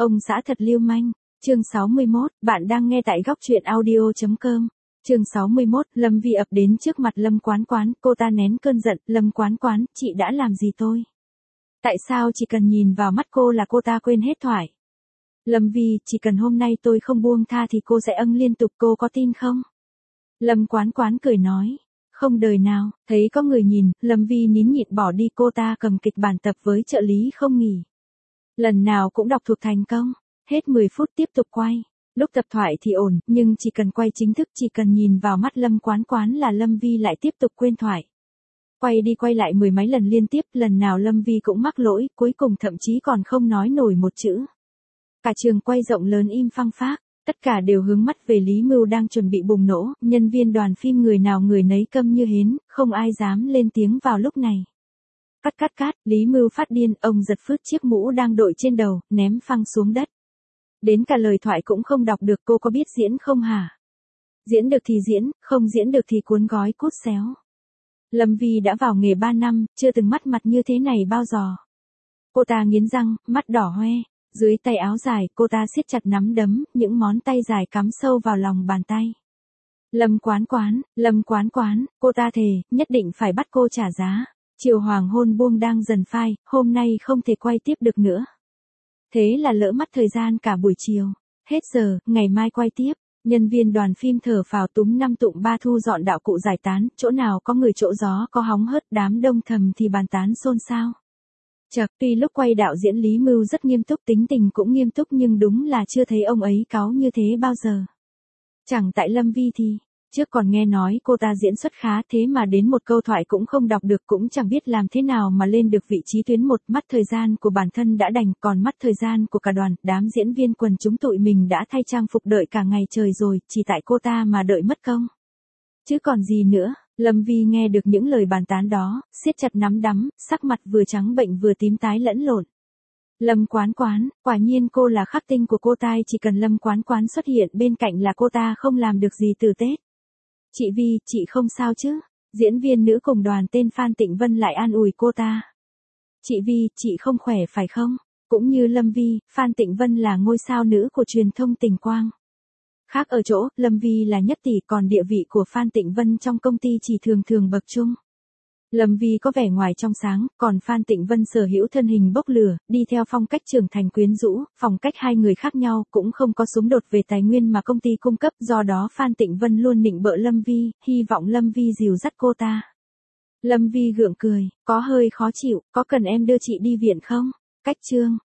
Ông xã thật lưu manh. Chương 61, bạn đang nghe tại góc truyện audio.com. Chương 61, Lâm Vi ập đến trước mặt Lâm Quán Quán, cô ta nén cơn giận, Lâm Quán Quán, chị đã làm gì tôi? Tại sao chỉ cần nhìn vào mắt cô là cô ta quên hết thoại? Lâm Vi, chỉ cần hôm nay tôi không buông tha thì cô sẽ âng liên tục, cô có tin không? Lâm Quán Quán cười nói. Không đời nào, thấy có người nhìn, Lâm Vi nín nhịn bỏ đi, cô ta cầm kịch bản tập với trợ lý không nghỉ. Lần nào cũng đọc thuộc thành công, hết 10 phút tiếp tục quay. Lúc tập thoại thì ổn, nhưng chỉ cần quay chính thức, chỉ cần nhìn vào mắt Lâm Quán Quán là Lâm Vi lại tiếp tục quên thoại. Quay đi quay lại 10 mấy lần liên tiếp, lần nào Lâm Vi cũng mắc lỗi, cuối cùng thậm chí còn không nói nổi một chữ. Cả trường quay rộng lớn im phăng phác, tất cả đều hướng mắt về Lý Mưu đang chuẩn bị bùng nổ, nhân viên đoàn phim người nào người nấy câm như hến, không ai dám lên tiếng vào lúc này. Cắt, Lý Mưu phát điên, ông giật phứt chiếc mũ đang đội trên đầu, ném phăng xuống đất. Đến cả lời thoại cũng không đọc được, cô có biết diễn không hả? Diễn được thì diễn, không diễn được thì cuốn gói cút xéo. Lâm Vi đã vào nghề 3 năm, chưa từng mắt mặt như thế này bao giờ. Cô ta nghiến răng, mắt đỏ hoe, dưới tay áo dài, cô ta siết chặt nắm đấm, những ngón tay dài cắm sâu vào lòng bàn tay. Lâm Quán Quán, cô ta thề, nhất định phải bắt cô trả giá. Chiều hoàng hôn buông đang dần phai, hôm nay không thể quay tiếp được nữa. Thế là lỡ mất thời gian cả buổi chiều. Hết giờ, ngày mai quay tiếp. Nhân viên đoàn phim thở phào túm năm tụm ba thu dọn đạo cụ giải tán, chỗ nào có người chỗ gió có hóng hớt, đám đông thầm thì bàn tán xôn xao. Chật, tuy lúc quay đạo diễn Lý Mưu rất nghiêm túc, tính tình cũng nghiêm túc, nhưng đúng là chưa thấy ông ấy cáu như thế bao giờ. Chẳng tại Lâm Vi thì, trước còn nghe nói cô ta diễn xuất khá, thế mà đến một câu thoại cũng không đọc được, cũng chẳng biết làm thế nào mà lên được vị trí tuyến một. Mất thời gian của bản thân đã đành, còn mất thời gian của cả đoàn, đám diễn viên quần chúng tụi mình đã thay trang phục đợi cả ngày trời rồi, chỉ tại cô ta mà đợi mất công. Chứ còn gì nữa. Lâm Vi nghe được những lời bàn tán đó, siết chặt nắm đấm, sắc mặt vừa trắng bệnh vừa tím tái lẫn lộn. Lâm Quán Quán, quả nhiên cô là khắc tinh của cô ta, chỉ cần Lâm Quán Quán xuất hiện bên cạnh là cô ta không làm được gì từ Tết. Chị Vi, chị không sao chứ? Diễn viên nữ cùng đoàn tên Phan Tịnh Vân lại an ủi cô ta. Chị Vi, chị không khỏe phải không? Cũng như Lâm Vi, Phan Tịnh Vân là ngôi sao nữ của truyền thông Tình Quang. Khác ở chỗ, Lâm Vi là nhất tỷ, còn địa vị của Phan Tịnh Vân trong công ty chỉ thường bậc trung. Lâm Vi có vẻ ngoài trong sáng, còn Phan Tịnh Vân sở hữu thân hình bốc lửa, đi theo phong cách trưởng thành quyến rũ, phong cách hai người khác nhau, cũng không có xung đột về tài nguyên mà công ty cung cấp, do đó Phan Tịnh Vân luôn nịnh bợ Lâm Vi, hy vọng Lâm Vi dìu dắt cô ta. Lâm Vi gượng cười, có hơi khó chịu, có cần em đưa chị đi viện không? Cách chương,